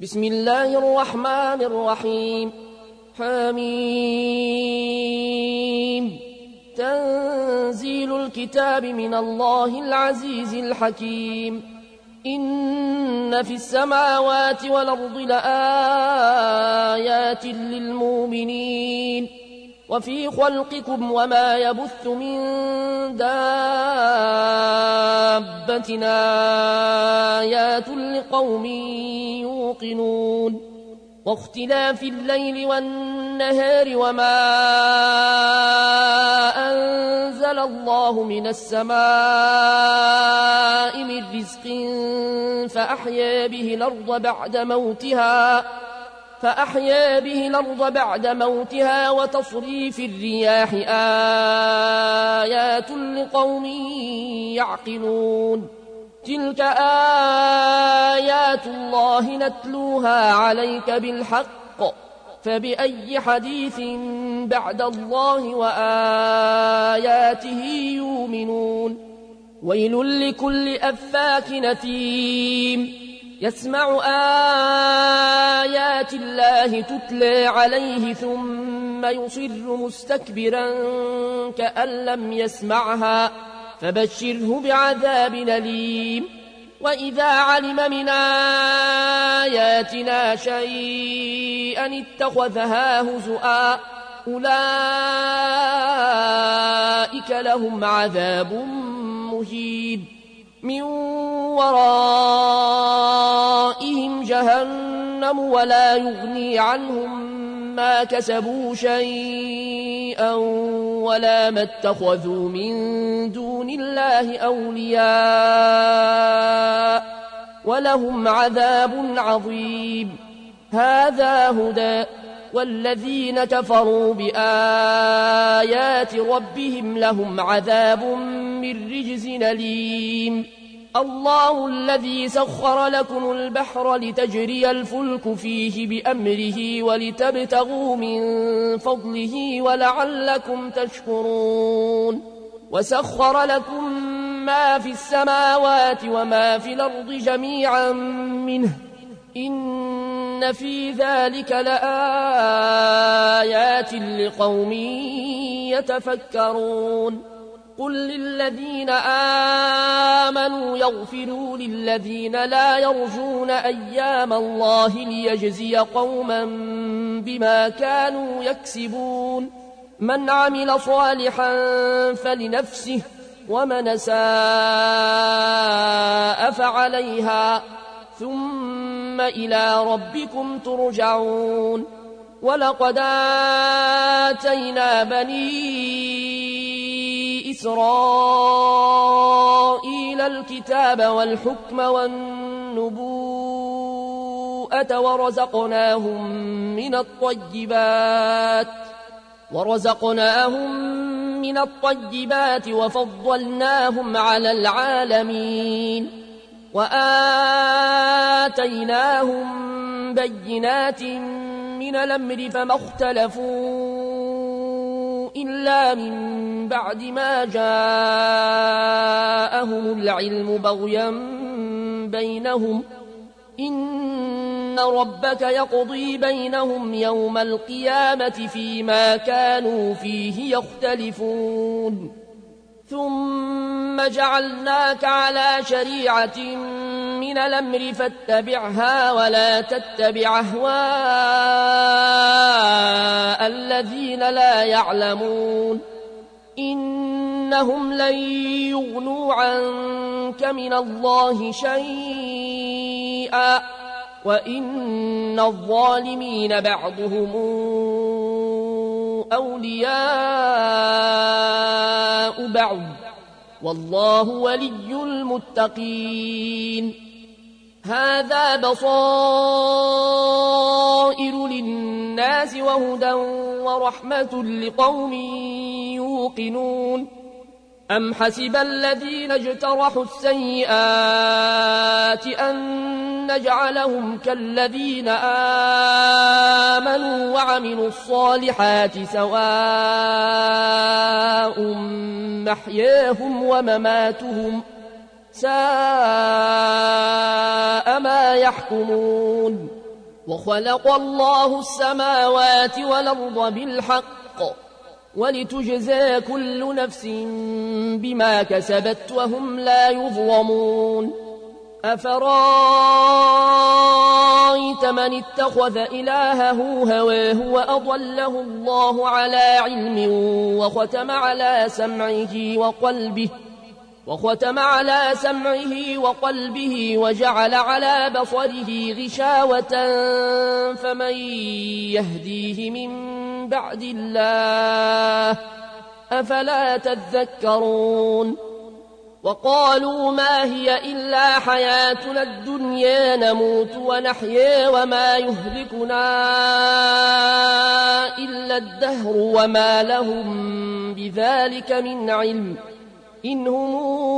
بسم الله الرحمن الرحيم. حميم. تنزيل الكتاب من الله العزيز الحكيم. إن في السماوات والأرض لآيات للمؤمنين وفي خلقكم وما يبث من دابة آيات لقوم يوقنون واختلاف الليل والنهار وما أنزل الله من السماء من رزق فأحيا به الأرض بعد موتها وتصريف الرياح آيات لقوم يعقلون. تلك آيات الله نتلوها عليك بالحق فبأي حديث بعد الله وآياته يؤمنون. ويل لكل أفاك نثيم يسمع آيات الله تتلى عليه ثم يصر مستكبرا كأن لم يسمعها فبشره بعذاب أليم. وإذا علم من آياتنا شيئا اتخذها هزؤا أولئك لهم عذاب مهين من ورائهم جهنم ولا يغني عنهم ما كسبوا شيئا ولا ما اتخذوا من دون الله أولياء ولهم عذاب عظيم. هذا هدى والذين كفروا بآيات ربهم لهم عذاب من رجز أليم. الله الذي سخر لكم البحر لتجري الفلك فيه بأمره ولتبتغوا من فضله ولعلكم تشكرون. وسخر لكم ما في السماوات وما في الأرض جميعا منه إن في ذلك لآيات لقوم يتفكرون. قل للذين آمنوا يغفروا للذين لا يرجون أيام الله ليجزي قوما بما كانوا يكسبون. من عمل صالحا فلنفسه ومن ساء فعليها ثم إلى ربكم ترجعون. ولقد آتينا بني إسرائيل الكتاب والحكم والنبوءة ورزقناهم من الطيبات وفضلناهم على العالمين وآتيناهم بينات من الأمر فما اختلفوا إلا من بعد ما جاءهم العلم بغيا بينهم إن ربك يقضي بينهم يوم القيامة فيما كانوا فيه يختلفون. ثم جعلناك على شريعة من الأمر فاتبعها ولا تتبع أهواء الذين لا يعلمون إنهم لن يغنوا عنك من الله شيئا وإن الظالمين بعضهم أولياء بعض والله ولي المتقين. هذا بصائر للناس وهدى ورحمة لقوم يوقنون. أم حسب الذين اجترحوا السيئات أن نجعلهم كالذين آمنوا وعملوا الصالحات سواء محياهم ومماتهم ساء ما يحكمون. وخلق الله السماوات والأرض بالحق ولتجزى كل نفس بما كسبت وهم لا يظلمون أفرأيت من اتخذ إلهه هواه وأضله الله على علم وختم على سمعه وقلبه وجعل على بصره غشاوة فمن يهديه من بعد الله أفلا تذكرون وقالوا ما هي إلا حياتنا الدنيا نموت ونحيا وما يهلكنا إلا الدهر وما لهم بذلك من علم إن هم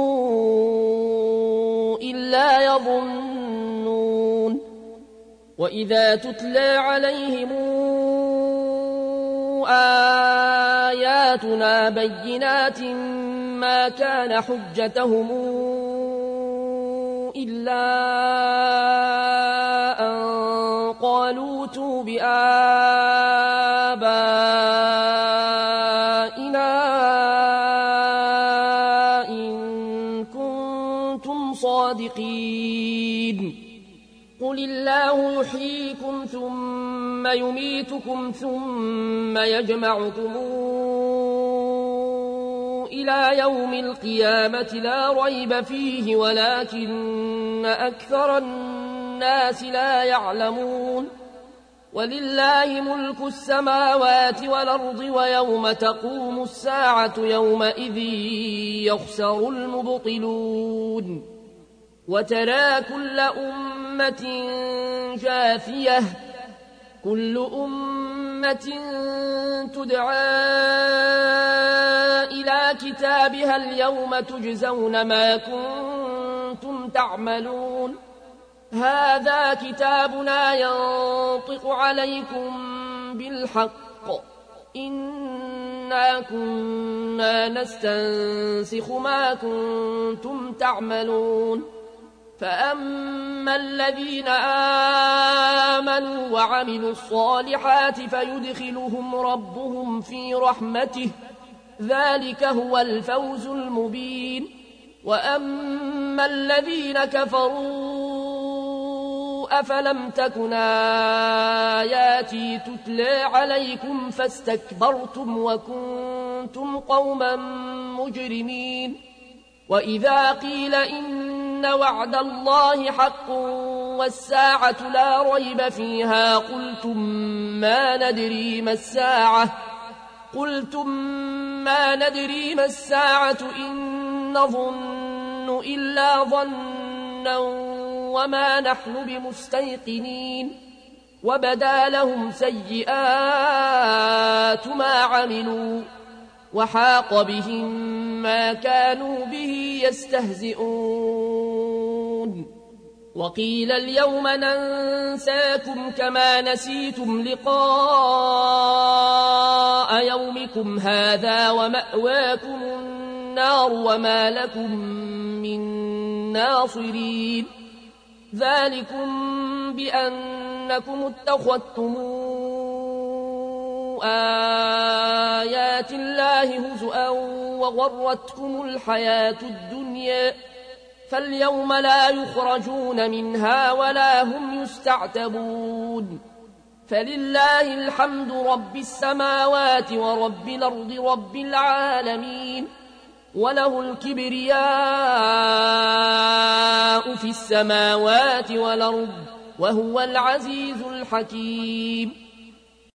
إلا يظنون وإذا تتلى عليهم آياتنا بينات ما كان حجتهم إلا أن قالوا ائتوا بآبائنا إن كنتم صادقين قل الله يحييكم ثم يميتكم ثم يجمعكم إلى يوم القيامة لا ريب فيه ولكن أكثر الناس لا يعلمون ولله ملك السماوات والأرض ويوم تقوم الساعة يومئذ يخسر المبطلون وترى كل أمة جاثية كل أمة تدعى إلى كتابها اليوم تجزون ما كنتم تعملون هذا كتابنا ينطق عليكم بالحق إنا كنا نستنسخ ما كنتم تعملون فأما الذين آمنوا وعملوا الصالحات فيدخلهم ربهم في رحمته ذلك هو الفوز المبين وأما الذين كفروا أفلم تكن آياتي تتلى عليكم فاستكبرتم وكنتم قوما مجرمين وإذا قيل إن وعد الله حق والساعة لا ريب فيها قلتم ما ندري ما الساعة إن نظن إلا ظنا وما نحن بمستيقنين وبدا لهم سيئات ما عملوا وحاق بهم ما كانوا به يستهزئون وقيل اليوم ننساكم كما نسيتم لقاء يومكم هذا ومأواكم النار وما لكم من ناصرين ذلكم بأنكم اتخذتم آيات الله هزؤا وغرتكم الحياة الدنيا فاليوم لا يخرجون منها ولا هم يستعتبون فلله الحمد رب السماوات ورب الأرض رب العالمين وله الكبرياء في السماوات والأرض وهو العزيز الحكيم